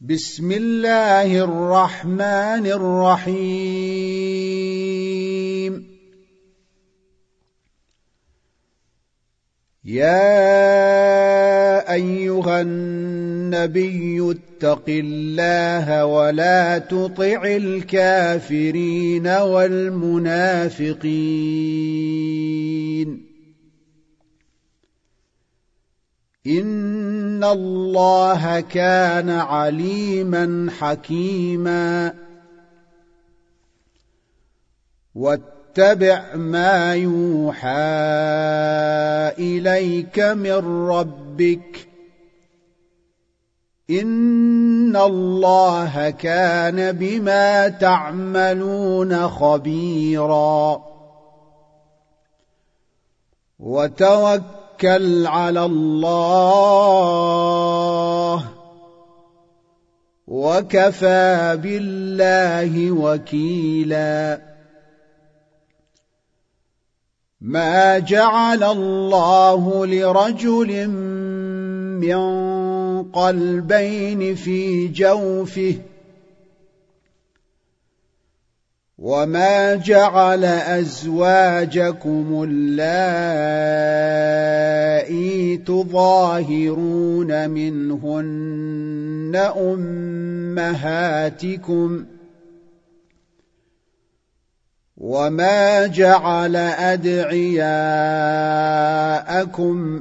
بسم الله الرحمن الرحيم. يا أيها النبي اتق الله ولا تطع الكافرين والمنافقين إن الله كان عليما حكيما. واتبع ما يوحى إليك من ربك إن الله كان بما تعملون خبيرا. وتوكل على الله وكفى بالله وكيلا. ما جعل الله لرجل من قلبين في جوفه وما جعل أزواجكم اللائي تظاهرون منهن أمهاتكم وما جعل أدعياءكم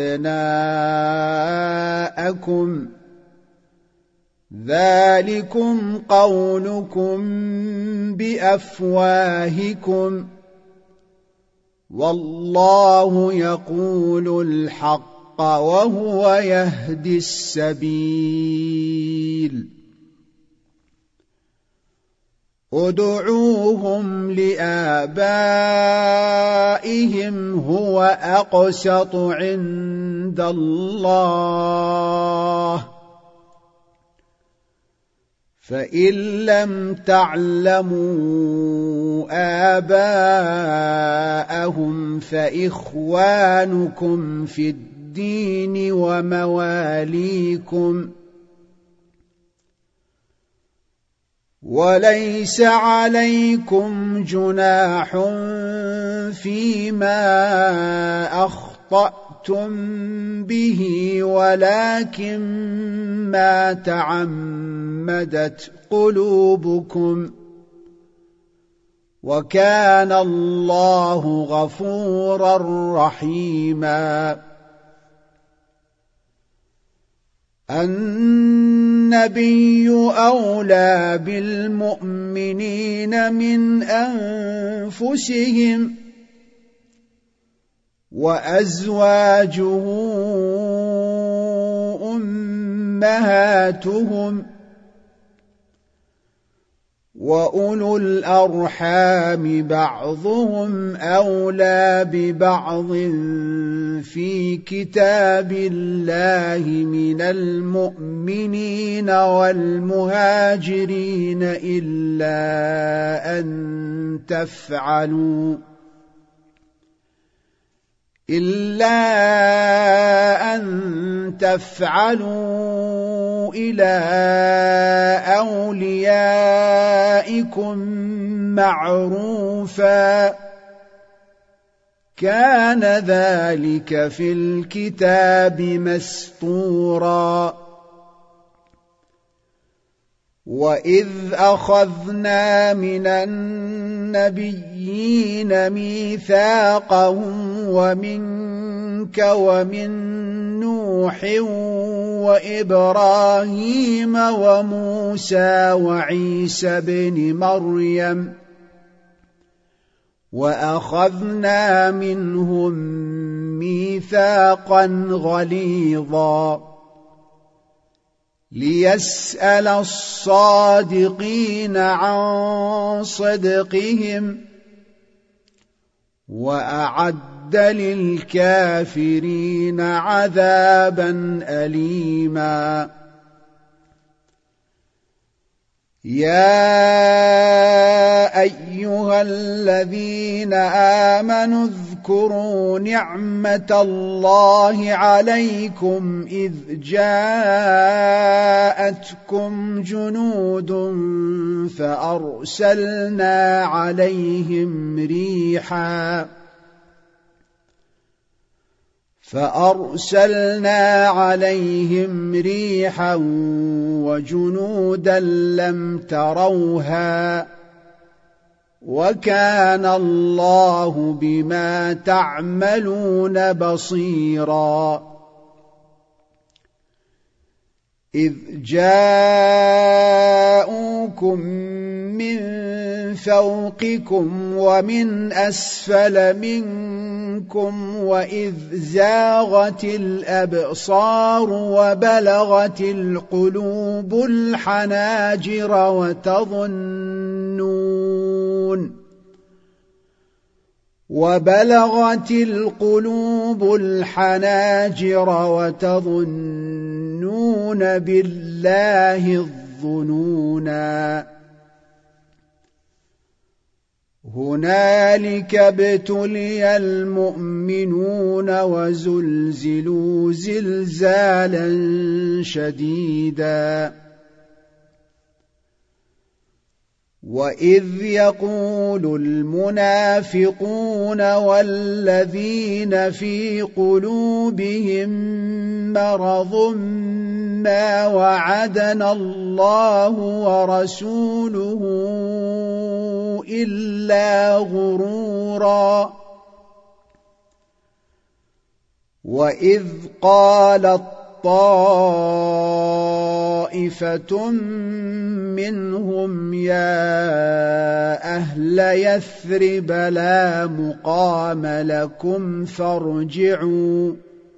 أبناءكم ذلكم قولكم بأفواهكم والله يقول الحق وهو يهدي السبيل. ادعوهم لآبائهم هو أقسط عند الله فإن لم تعلموا آباءهم فإخوانكم في الدين ومواليكم وليس عليكم جناح فيما أخطأتم به ولكن ما تعمدت قلوبكم وكان الله غفورا رحيما. النبي أولى بالمؤمنين من أنفسهم وأزواجه أمهاتهم وأولو الأرحام بعضهم أولى ببعض في كتاب الله من المؤمنين والمهاجرين إلا أن تفعلوا إلى أوليائكم معروفا كان ذلك في الكتاب مسطورا. وإذ أخذنا من النبيين ميثاقهم ومنك ومن نوح وإبراهيم وموسى وعيسى بن مريم وأخذنا منهم ميثاقا غليظا ليسأل الصادقين عن صدقهم وأعد للكافرين عذابا أليما. يا أيها الذين آمنوا واذكروا نعمة الله عليكم إذ جاءتكم جنود فأرسلنا عليهم ريحا وجنودا لم تروها وكان الله بما تعملون بصيرا إذ جاءوكم من فوقكم ومن أسفل منكم وإذ زاغت الأبصار وبلغت القلوب الحناجر وتظنون بالله الظنونا هنالك ابتلي المؤمنون وزلزلوا زلزالا شديدا وإذ يقول المنافقون والذين في قلوبهم مرض ما وعدنا الله ورسوله إلا غرورا وإذ قالت طائفة منهم يا أهل يثرب لا مقام لكم فارجعوا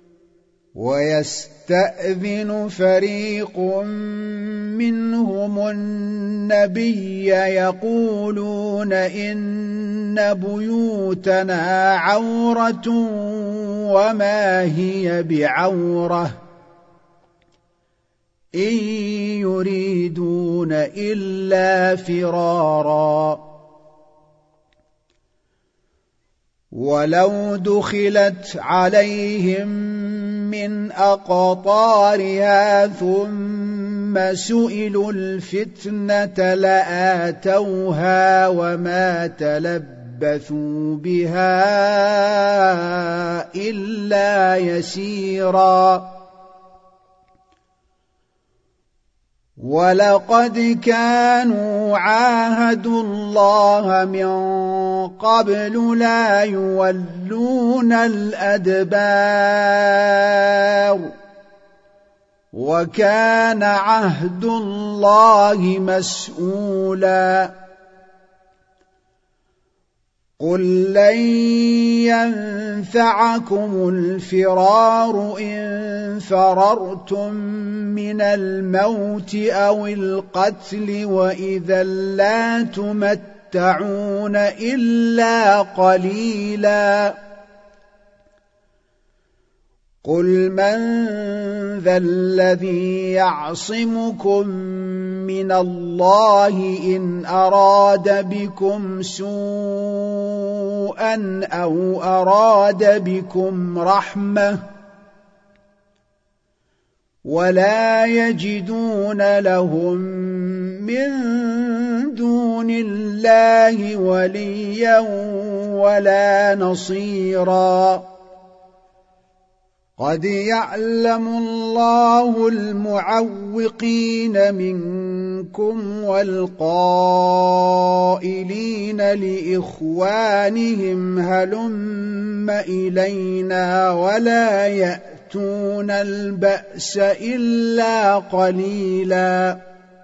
ويستأذن فريق منهم النبي يقولون إن بيوتنا عورة وما هي بعورة إن يريدون إلا فرارا ولو دخلت عليهم من أقطارها ثم سئلوا الفتنة لآتوها وما تلبثوا بها إلا يسيرا ولقد كانوا عاهدوا الله من قبل لا يولون الأدبار وكان عهد الله مسؤولا قل لن ينفعكم الفرار إن فررتم من الموت أو القتل وإذا لا تمتعون إلا قليلا قل من ذا الذي يعصمكم من الله إن أراد بكم سوءا أو أراد بكم رحمة ولا يجدون لهم من دون الله وليا ولا نصيرا قد يعلم الله المعوقين منكم والقائلين لإخوانهم هلم إلينا ولا يأتون البأس إلا قليلا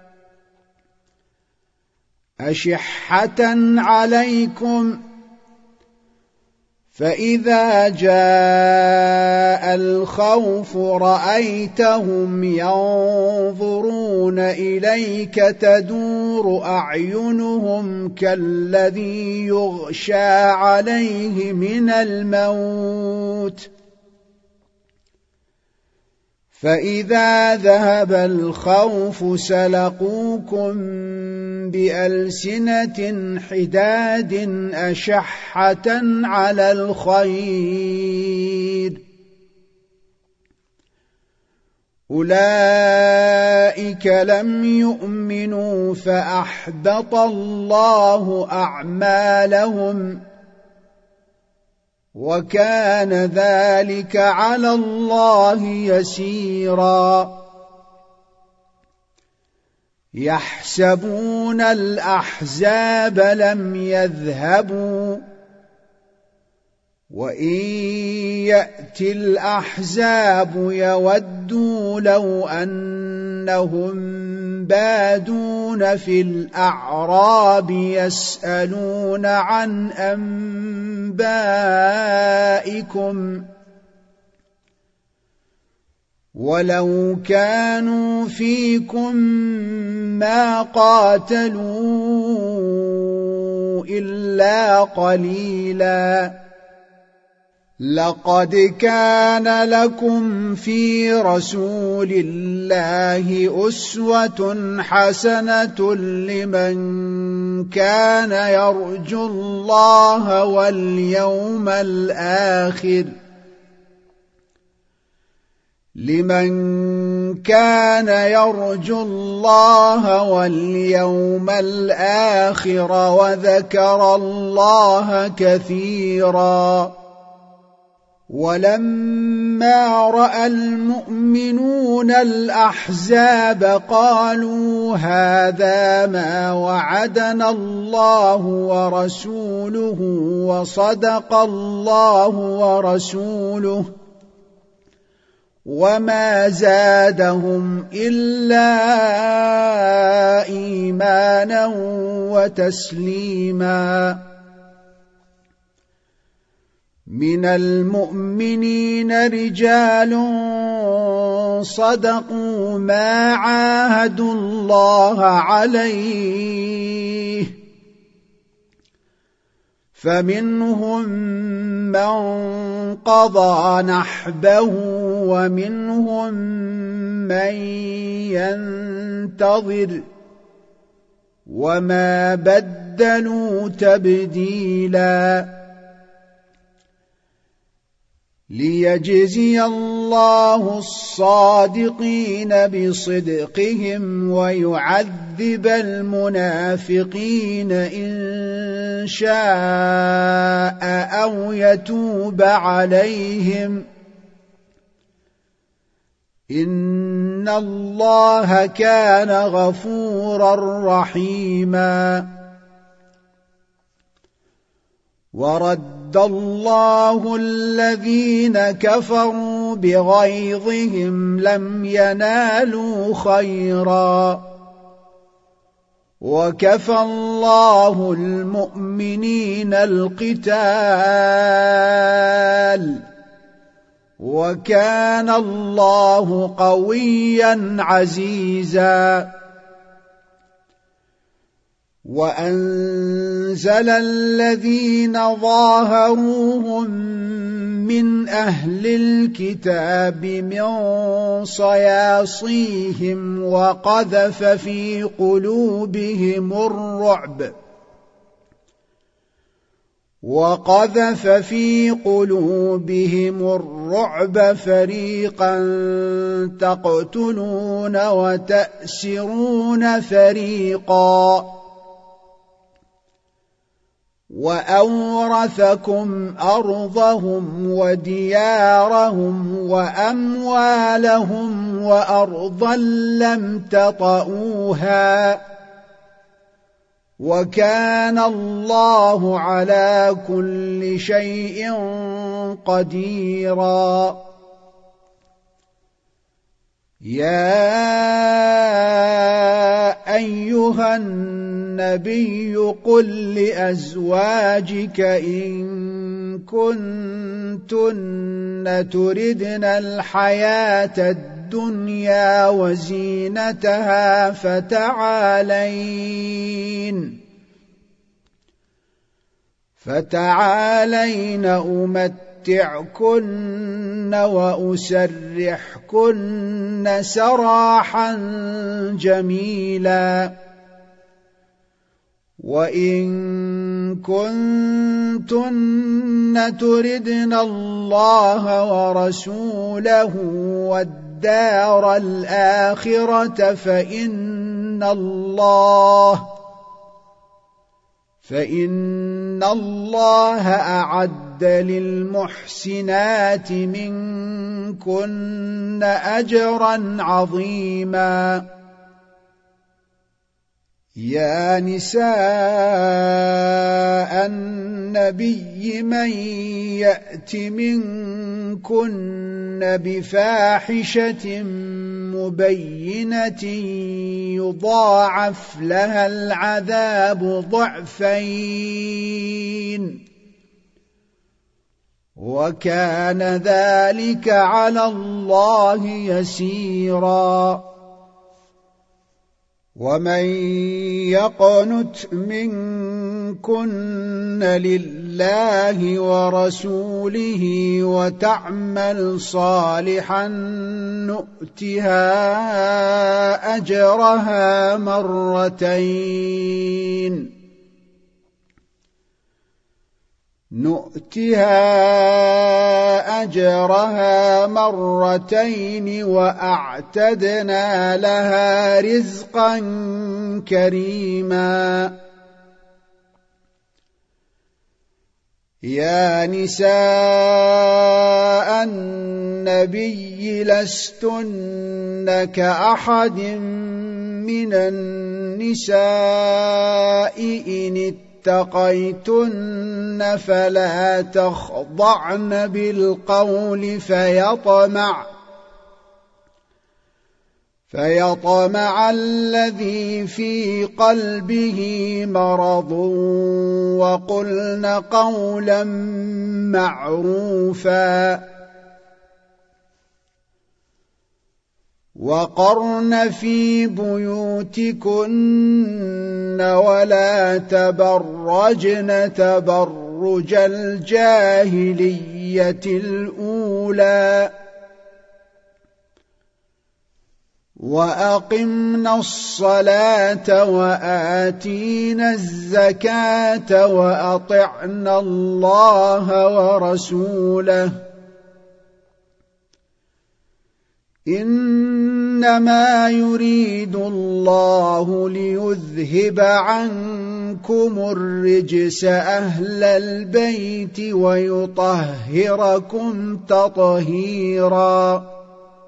أشحة عليكم فإذا جاء الخوف رأيتهم ينظرون إليك تدور أعينهم كالذي يغشى عليه من الموت فإذا ذهب الخوف سلقوكم بألسنة حداد أشحة على الخير أولئك لم يؤمنوا فأحبط الله أعمالهم وكان ذلك على الله يسيرا يحسبون الأحزاب لم يذهبوا وإن يأتي الأحزاب يودوا لو أنهم بادون في الأعراب يسألون عن أنبائكم ولو كانوا فيكم ما قاتلوا إلا قليلا لقد كان لكم في رسول الله أسوة حسنة لمن كان يرجو الله واليوم الآخر وذكر الله كثيرا ولما رأى المؤمنون الأحزاب قالوا هذا ما وعدنا الله ورسوله وصدق الله ورسوله وما زادهم إلا إيمانا وتسليما من المؤمنين رجال صدقوا ما عاهدوا الله عليه فمنهم من قضى نحبه ومنهم من ينتظر وما بدلوا تبديلا ليجزي الله الصادقين بصدقهم ويعذب المنافقين إن شاء أو يتوب عليهم إن الله كان غفورا رحيما ورد الله الذين كفروا بغيظهم لم ينالوا خيرا وكفى الله المؤمنين القتال وكان الله قويا عزيزا وأنزل الذين ظاهروهم من أهل الكتاب من صياصيهم وقذف في قلوبهم الرعب فريقا تقتلون وتأسرون فريقا وأورثكم أرضهم وديارهم وأموالهم وأرضا لم تطئوها وكان الله على كل شيء قديرا يا أيها النبي قل لأزواجك إن كنتن تردن الحياة الدنيا وزينتها فتعالين أمتعكن وأسرحكن سراحا جميلا وإن كنتن تردن الله ورسوله والدار الآخرة فإن الله أعد للمحسنات منكن أجرا عظيما. يا نساء النبي من يأت منكن بفاحشة مبينة يضاعف لها العذاب ضعفين وكان ذلك على الله يسيرا. ومن يقنت منكن لله ورسوله وتعمل صالحا نؤتها أجرها مرتين وأعتدنا لها رزقا كريما. يا نساء النبي لستن كأحد من النساء إن اتقيتن فلا تخضعن بالقول فيطمع الذي في قلبه مرض وقلن قولا معروفا وقرن في بيوتكن ولا تبرجن تبرج الجاهلية الأولى وأقمنا الصلاة وآتينا الزكاة وأطعنا الله ورسوله إنما يريد الله ليذهب عنكم الرجس أهل البيت ويطهركم تطهيرا.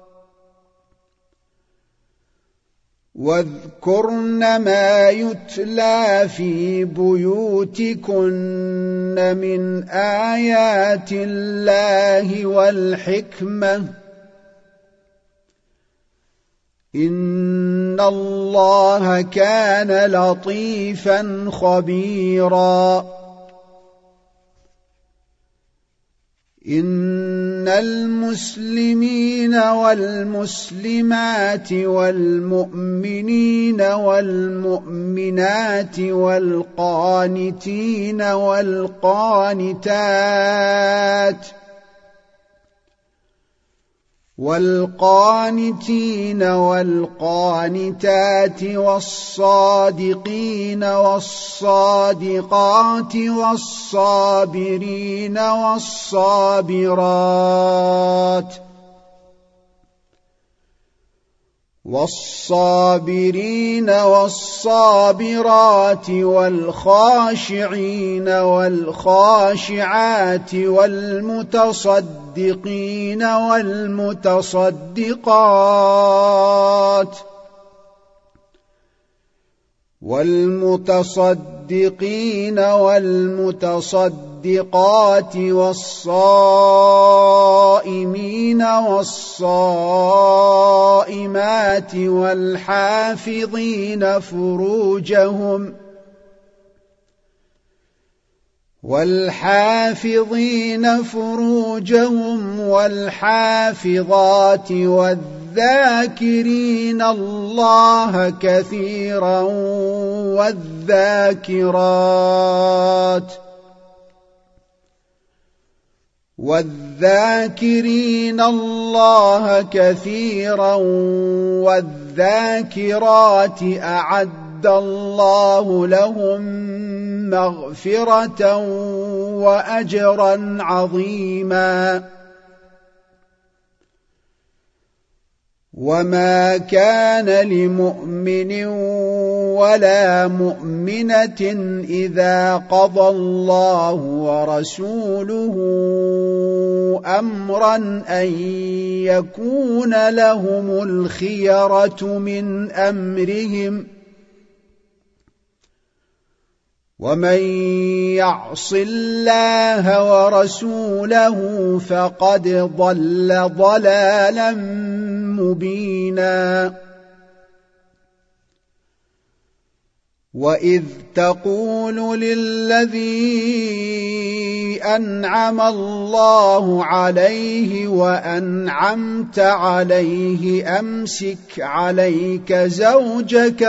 واذكرن ما يتلى في بيوتكن من آيات الله والحكمة إن الله كان لطيفا خبيرا. إن المسلمين والمسلمات والمؤمنين والمؤمنات والقانتين والقانتات والصادقين والصادقات والصابرين والصابرات والخاشعين والخاشعات والمتصدقين والمتصدقات والصائمين والصائمات والحافظين فروجهم والحافظات والذاكرين الله كثيرا والذاكرات والذاكرين الله كثيرا والذاكرات أعد الله لهم مغفرة وأجرا عظيما وما كان لمؤمن ولا مؤمنة إذا قضى الله ورسوله أمرا أن يكون لهم الخيرة من أمرهم ومن يعص الله ورسوله فقد ضل ضلالا مبينا وإذ تقول للذي أنعم الله عليه وأنعمت عليه أمسك عليك زوجك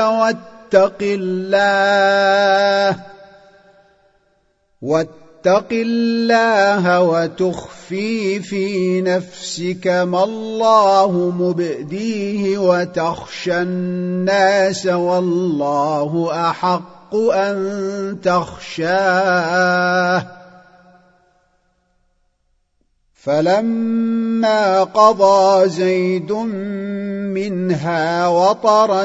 واتق الله وتخفي في نفسك ما الله مبديه وتخشى الناس والله أحق أن تخشاه فلما قضى زيد منها وطرا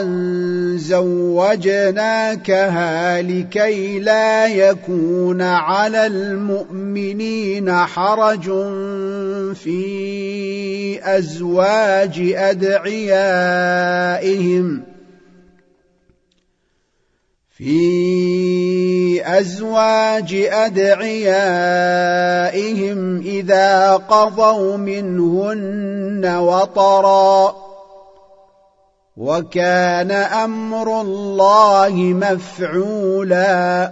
زوجناكها لكي لا يكون على المؤمنين حرج في أزواج أدعيائهم إذا قضوا منهن وطرا وكان أمر الله مفعولا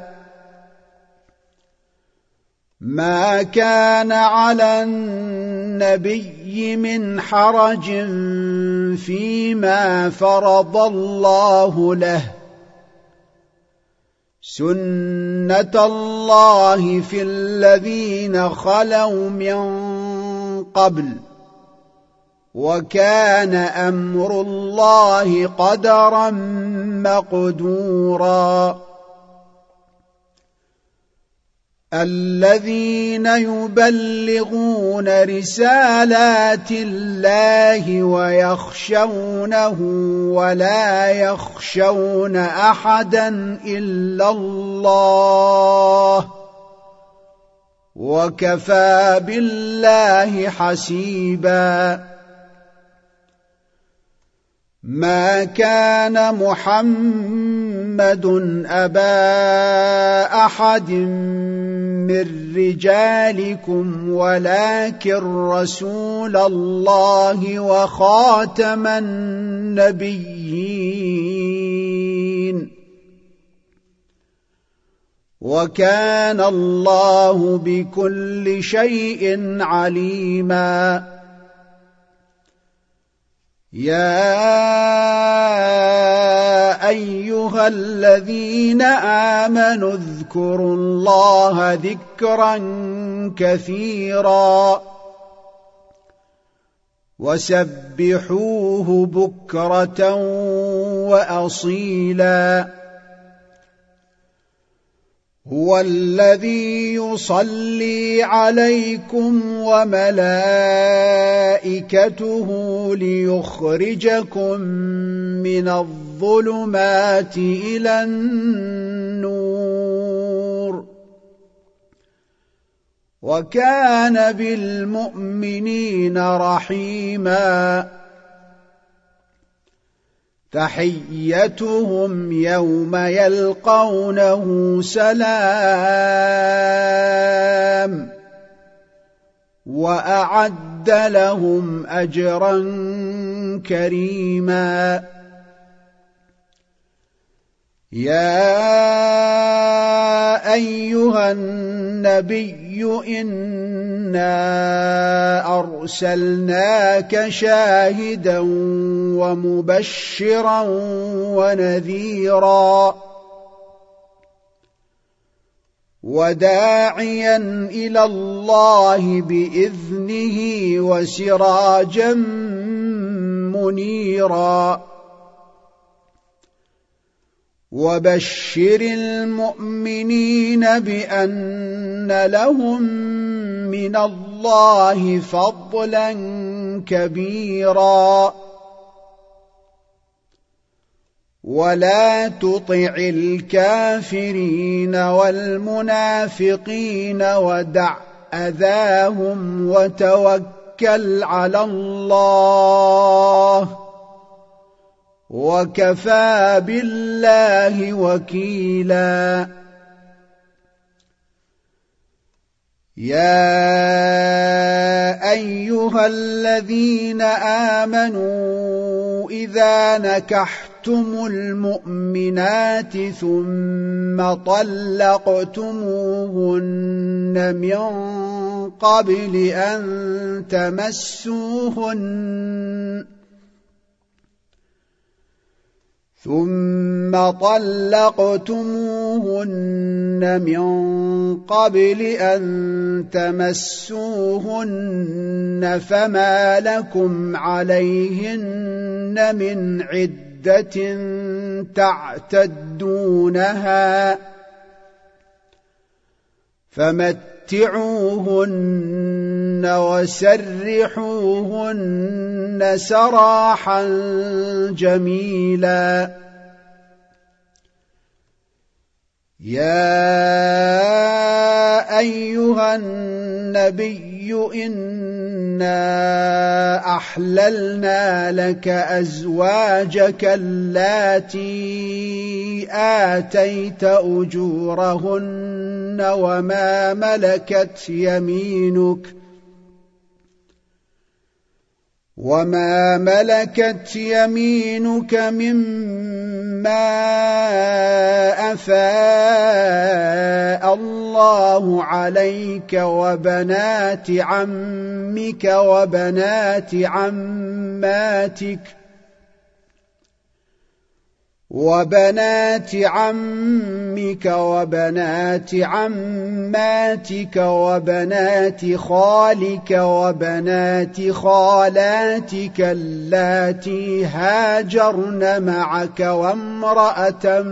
ما كان على النبي من حرج فيما فرض الله له سنة الله في الذين خلوا من قبل وكان أمر الله قدرا مقدورا الذين يبلغون رسالات الله ويخشونه ولا يخشون أحدا إلا الله وكفى بالله حسيبا ما كان محمد أبا أحد من رجالكم ولكن رسول الله وخاتم النبيين وكان الله بكل شيء عليما يا أيها الذين آمنوا اذكروا الله ذكرا كثيرا وسبحوه بكرة وأصيلا هو الذي يصلي عليكم وملائكته ليخرجكم من الظلمات إلى النور وكان بالمؤمنين رحيما تحيتهم يوم يلقونه سلام وأعد لهم أجرا كريما يا أيها النبي إنا أرسلناك شاهدا ومبشرا ونذيرا وداعيا إلى الله بإذنه وسراجا منيرا وبشر المؤمنين بأن لهم من الله فضلا كبيرا ولا تطع الكافرين والمنافقين ودع أذاهم وتوكل على الله وكفى بالله وكيلا يا أيها الذين آمنوا إذا نكحتم المؤمنات ثم طلقتموهن من قبل أن تمسوهن فما لكم عليهن من عدة تعتدونها فمتعوهن وسرحوهن سراحا جميلا يا أيها النبي إنا أحللنا لك أزواجك اللاتي آتيت أجورهن وما ملكت يمينك مما أفاء الله عليك وبنات عمك وبنات عماتك وبنات خالك وبنات خالاتك اللاتي هاجرن معك وامرأة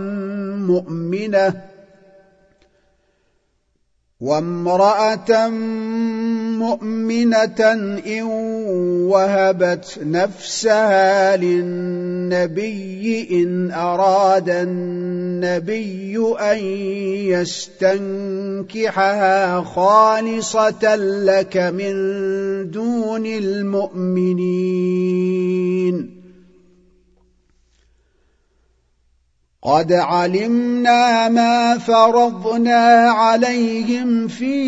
مؤمنة إن وهبت نفسها للنبي إن أراد النبي أن يستنكحها خالصة لك من دون المؤمنين قد علمنا ما فرضنا عليهم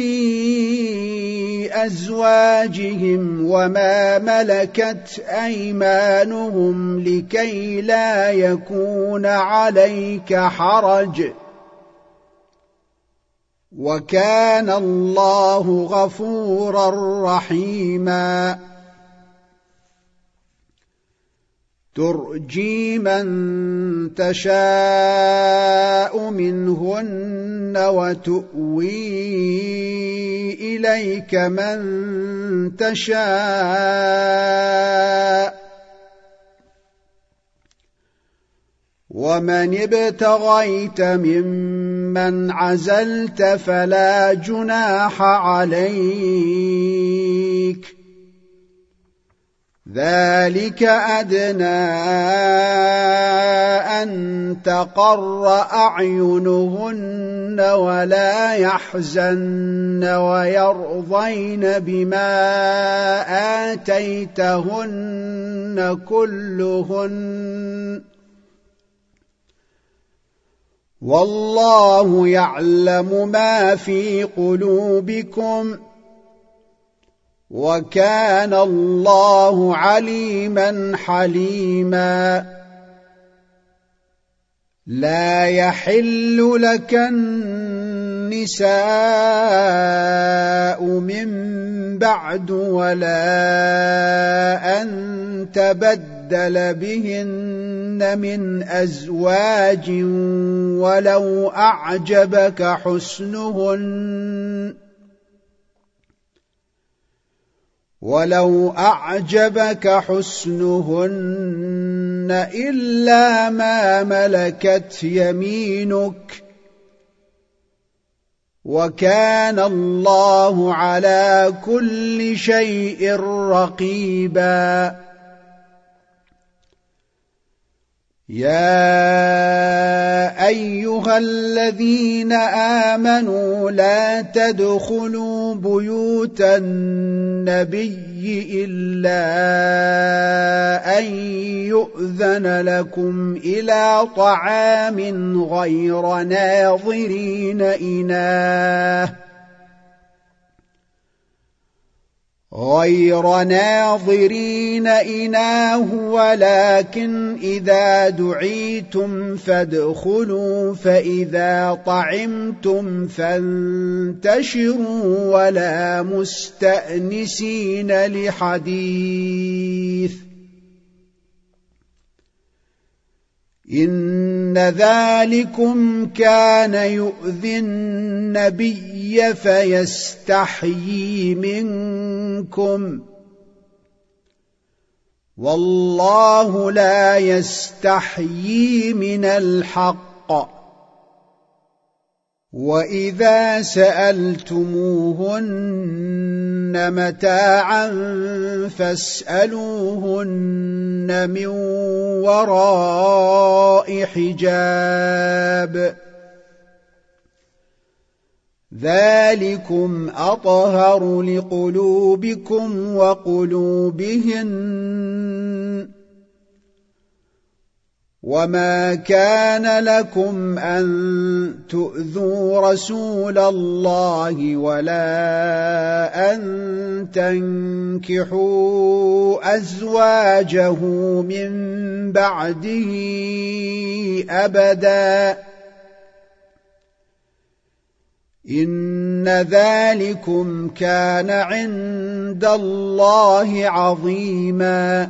في أزواجهم وما ملكت أيمانهم لكي لا يكون عليك حرج وكان الله غفورا رحيما ترجي من تشاء منهن وتؤوي إليك من تشاء ومن ابتغيت ممن عزلت فلا جناح عليك ذلك أدنى أن تقر أعينهن ولا يحزن ويرضين بما آتيتهن كلهن والله يعلم ما في قلوبكم وكان الله عليما حليما لا يحل لك النساء من بعد ولا أن تبدل ليستبدل بهن من أزواج ولو أعجبك حسنهن إلا ما ملكت يمينك وكان الله على كل شيء رقيبا يا أيها الذين آمنوا لا تدخلوا بيوت النبي إلا أن يؤذن لكم إلى طعام غير ناظرين إناه ولكن إذا دعيتم فادخلوا فإذا طعمتم فانتشروا ولا مستأنسين لحديث إن ذلكم كان يؤذي النبي فيستحيي منكم والله لا يستحيي من الحق وإذا سألتموهن متاعا فاسألوهن من وراء حجاب ذلكم أطهر لقلوبكم وقلوبهن وما كان لكم أن تؤذوا رسول الله ولا أن تنكحوا أزواجه من بعده أبدا إن ذلكم كان عند الله عظيما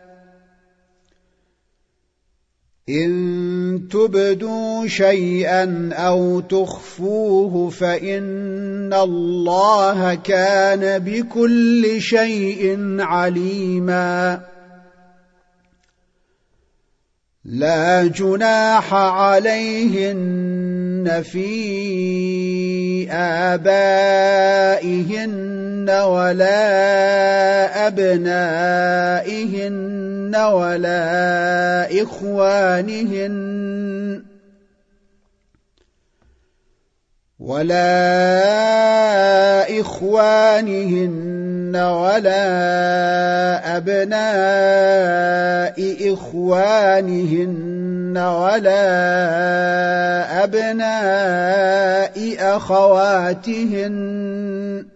إن تبدوا شيئا أو تخفوه فإن الله كان بكل شيء عليما لا جناح عليهن في آبائهن ولا أبنائهن ولا إخوانهن ولا أبناء إخوانهن ولا أبناء أخواتهن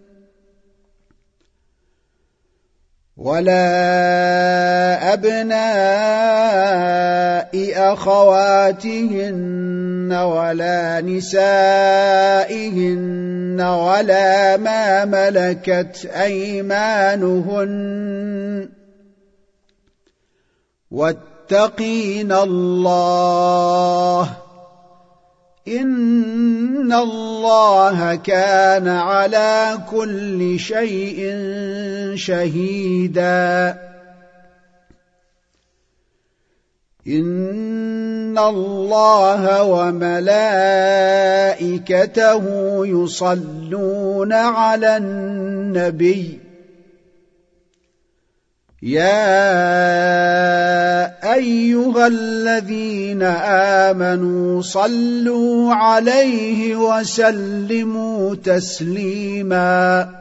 ولا نسائهن ولا ما ملكت أيمانهن واتقين الله إن الله كان على كل شيء شهيدا إن الله وملائكته يصلون على النبي يا أيها الذين آمنوا صلوا عليه وسلموا تسليما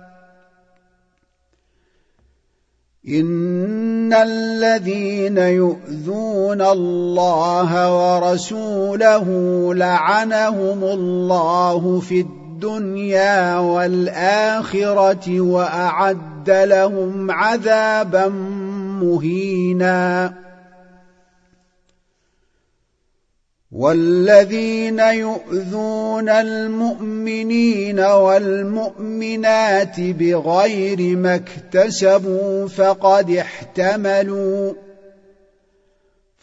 إن الذين يؤذون الله ورسوله لعنهم الله في الدنيا والآخرة وأعد لهم عذابا مهينا والذين يؤذون المؤمنين والمؤمنات بغير ما اكتسبوا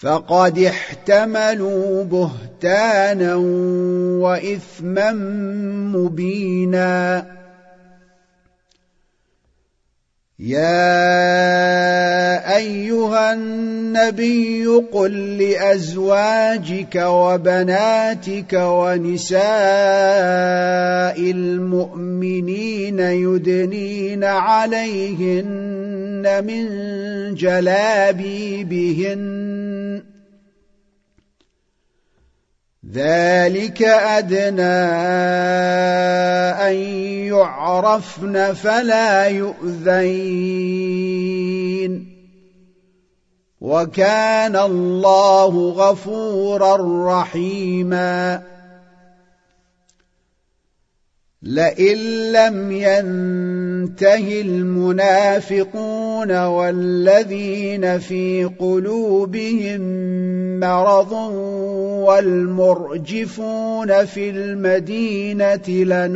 فقد احتملوا بهتانا وإثما مبينا يا أيها النبي قل لأزواجك وبناتك ونساء المؤمنين يدنين عليهن من جلابيبهن ذلك أدنى أن يعرفن فلا يؤذين وكان الله غفورا رحيما لئن لم ينته المنافقون والذين في قلوبهم مرض والمرجفون في المدينة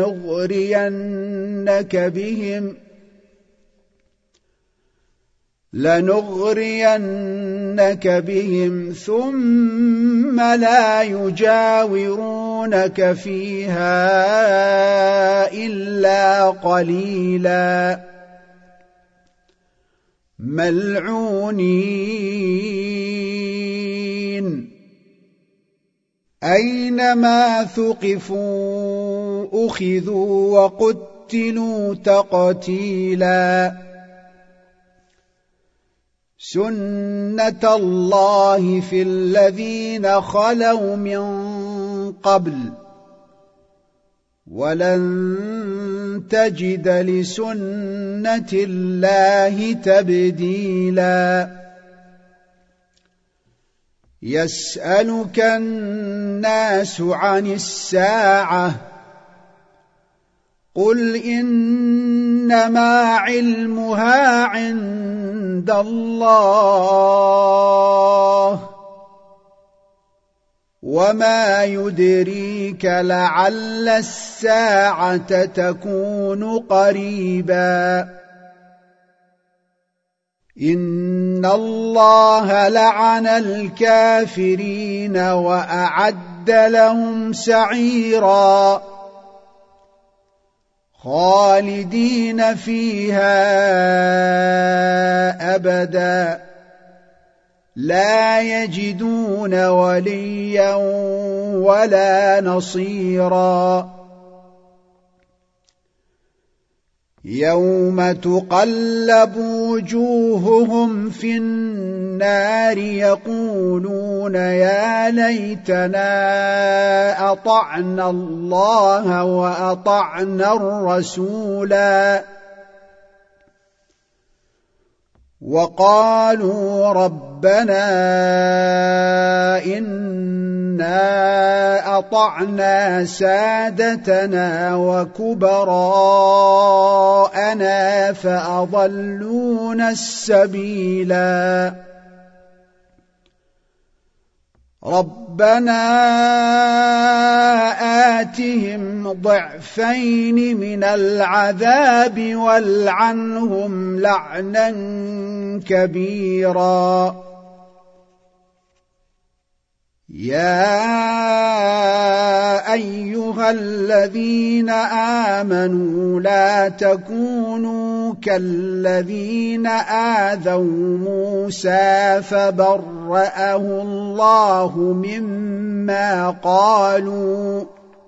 لنغرينك بهم ثم لا يجاورونك فيها إلا قليلا ملعونين أينما ثقفوا أخذوا وقتلوا تقتيلا سنة الله في الذين خلوا من قبل ولن تجد لسنة الله تبديلا يسألك الناس عن الساعة قل إنما علمها عند الله وما يدريك لعل الساعة تكون قريبا إن الله لعن الكافرين وأعد لهم سعيرا خالدين فيها أبدا لا يجدون وليا ولا نصيرا يوم تقلب وجوههم في النار يقولون يا ليتنا أطعنا الله وأطعنا الرسولا وقالوا ربنا إنا أطعنا سادتنا وكبراءنا فأضلونا السبيلا ربنا آتهم ضعفين من العذاب والعنهم لعنا كبيرا يا أيها الذين آمنوا لا تكونوا كالذين آذوا موسى فبرأه الله مما قالوا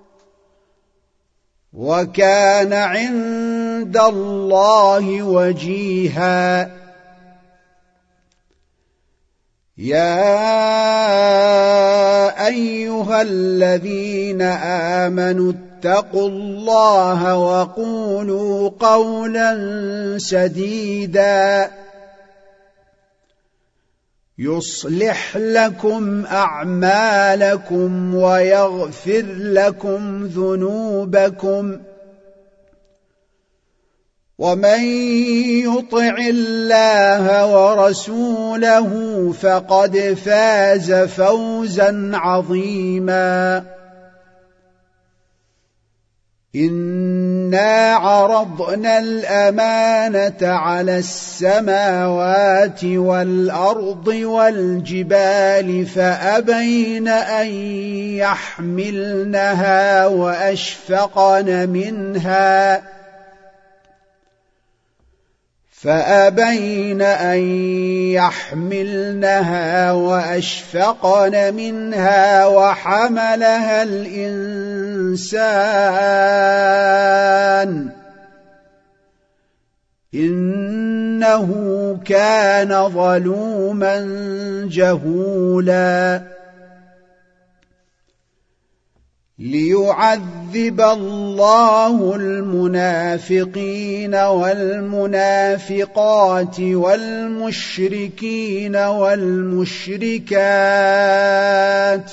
وكان عند الله وجيها يا أيها الذين آمنوا اتقوا الله وقولوا قولا سديدا يصلح لكم أعمالكم ويغفر لكم ذنوبكم ومن يطع الله ورسوله فقد فاز فوزا عظيما إنا عرضنا الأمانة على السماوات والأرض والجبال فأبين أن يحملنها وأشفقن منها وحملها الإنسان إنه كان ظلوما جهولا ليعذب الله المنافقين والمنافقات والمشركين والمشركات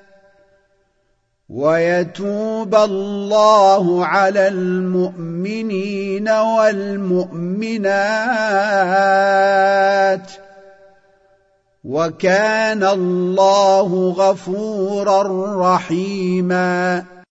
ويتوب الله على المؤمنين والمؤمنات وكان الله غفورا رحيما